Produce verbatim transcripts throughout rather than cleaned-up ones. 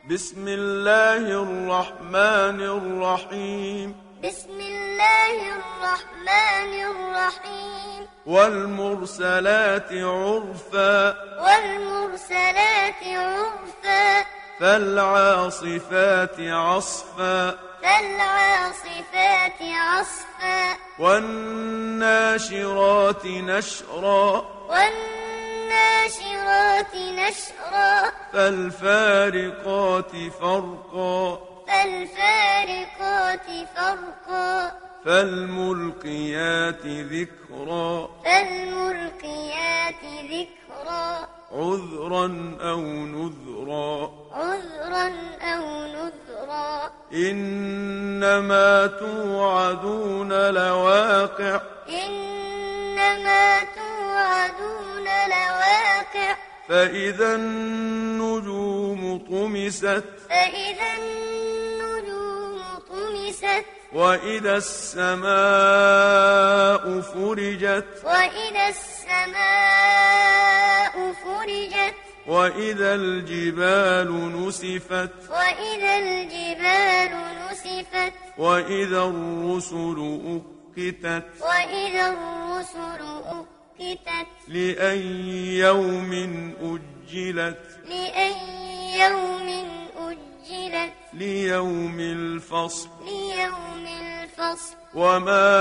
بسم الله الرحمن الرحيم بسم الله الرحمن الرحيم والمرسلات عرفا والمرسلات عرفا فالعاصفات عصفا فالعاصفات عصفا والناشرات نشرا والناشرات نشرا فالفارقات فرقا فالفارقات فرقا فالملقيات ذكرا فالملقيات ذكرا عذرا أو نذرا عذرا أو نذرا إنما توعدون لواقع إنما توعدون لواقع فإذا النجوم طمست فإذا النجوم طمست وإذا السماء فرجت وإذا السماء فرجت وإذا الجبال نسفت وإذا الجبال نسفت وإذا الرسل أقتت وإذا الرسل أقتت لأي يوم أجلت لأي يوم أجلت ليوم الفصل ليوم الفصل وما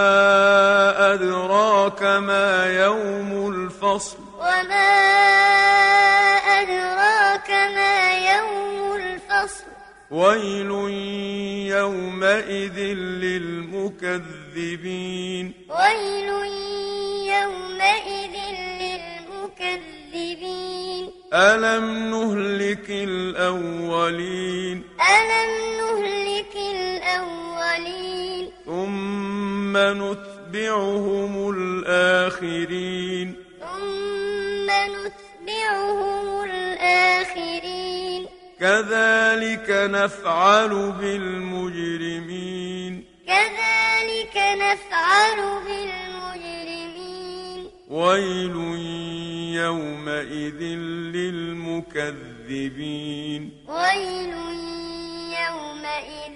أدراك ما يوم الفصل وما أدراك ما يوم الفصل ويل يومئذ للمكذبين ويل يومئذ للمكذبين ألم نهلك الأولين ألم نهلك الأولين ثم نتبعهم الآخرين ثم نتبعهم الآخرين كذلك نفعل بالمجرمين كذلك نفعل بالمجرمين ويل يومئذ للمكذبين ويل يومئذ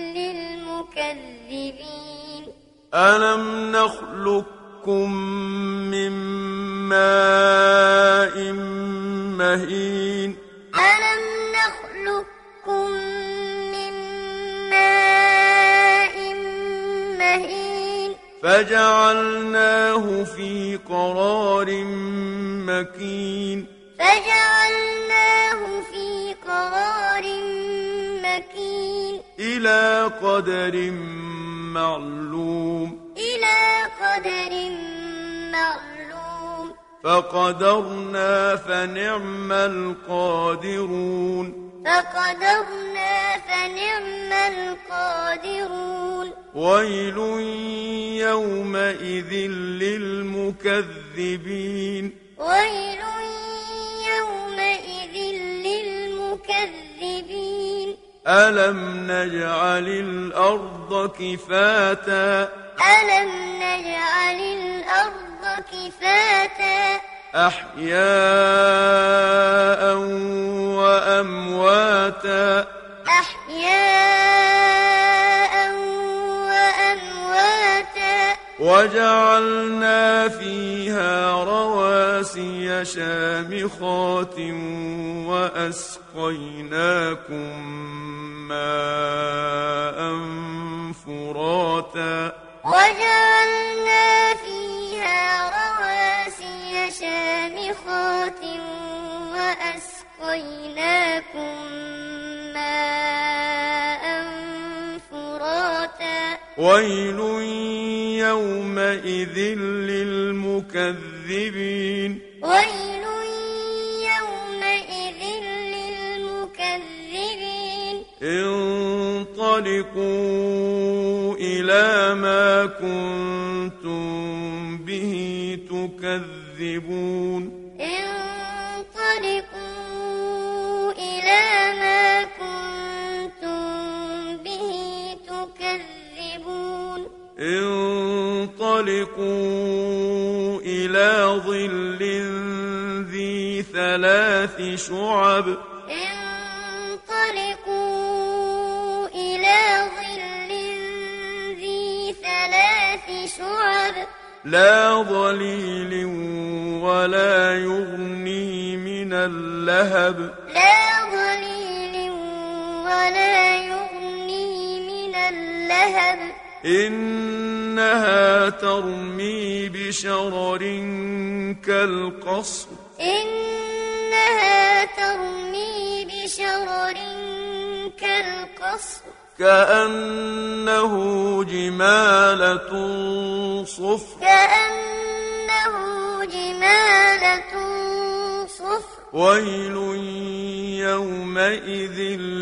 للمكذبين ألم نخلقكم من ماء مهين ألم نخلقكم من ماء مهين فجعلناه في قرار مكين فجعلناه في قرار مكين إلى قدر معلوم إلى قدر معلوم فقدرنا فنعم القادرون فقدرنا فنعم القادرون ويل يومئذ للمكذبين ويل يومئذ للمكذبين ألم نجعل الأرض كفاتا ألم نجعل الأرض كفاتا أحياء وأمواتا أحياء وأمواتا وجعلنا فيها رواسي شامخات وأسقيناكم ماء فراتا وجعلنا فيها رواسي شامخات وأسقيناكم ماء فراتا ويل يومئذ للمكذبين ويل يومئذ للمكذبين انطلقوا إلى ما كنتم به تكذبون انطلقوا إلى ما كنتم به تكذبون انطلقوا إلى ظل ذي ثلاث شعب انطلقوا لا ظليل ولا يغني من اللهب لا ظليل ولا يغني من اللهب إنها ترمي بشرر كالقصر إنها ترمي بشرر كالقصر كأنه جمالة صفر كأنه جمالة صفر ويل يومئذ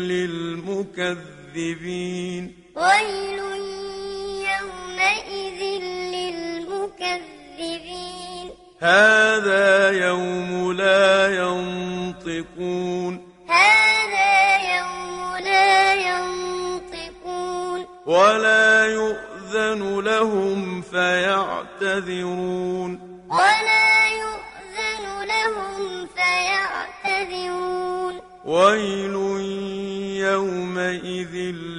للمكذبين ويل يومئذ للمكذبين هذا يوم لا ينطقون هذا يوم لا ينطقون ولا يؤذن لهم فيعتذرون ولا يؤذن لهم فيعتذرون ويل يومئذ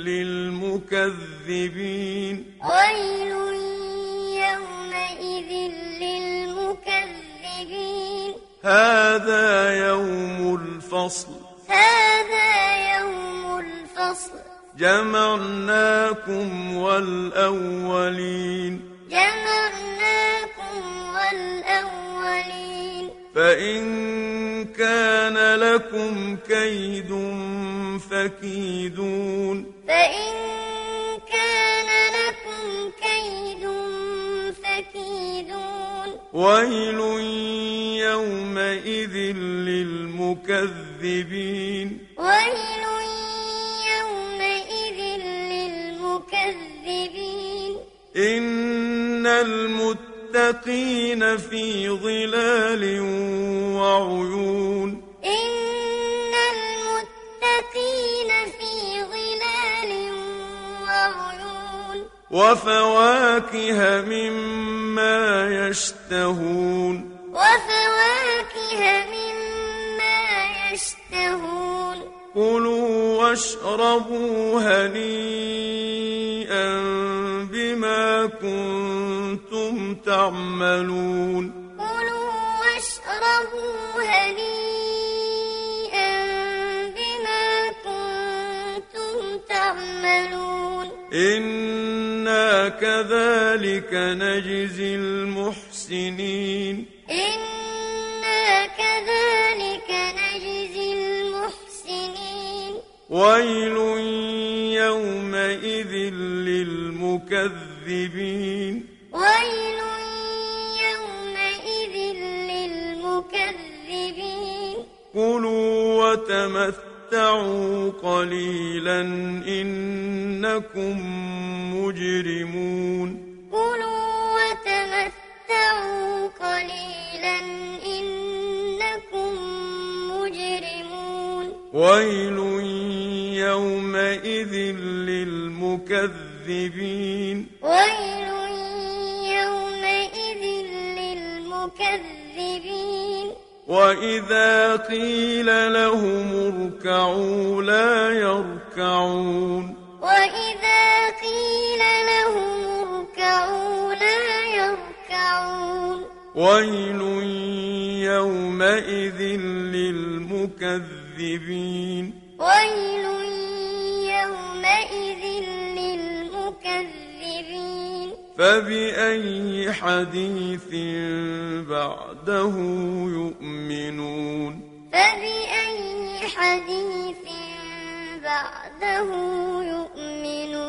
للمكذبين ويل يومئذ للمكذبين هذا يوم الفصل هذا يوم الفصل جمعناكم والأولين جمعناكم والأولين فإن كان لكم كيد فكيدون فإن كان لكم كيد فكيدون ويل يومئذ للمكذبين ويل يومئذ للمكذبين إن المتقين في ظلال وعيون إن المتقين في ظلال وعيون وفواكه مما يشتهون وفواكه مما يشتهون كلوا واشربوا هنيئا بما كنتم تعملون كلوا واشربوا هنيئا بما كنتم تعملون إنا كذلك نجزي المحسنين إنا كذلك نجزي المحسنين ويل يومئذ للمكذبين ويل يومئذ للمكذبين كلوا وتمتعوا قليلا إنكم مجرمون كلوا وتمتعوا قليلا إنكم مجرمون ويل يومئذ للمكذبين ويل يومئذ للمكذبين وإذا قيل لهم اركعوا لا يركعون وإذا قيل لهم اركعوا لا يركعون ويل يومئذ للمكذبين ويل يومئذ للمكذبين فبأي حديث بعده يؤمنون فبأي حديث بعده يؤمنون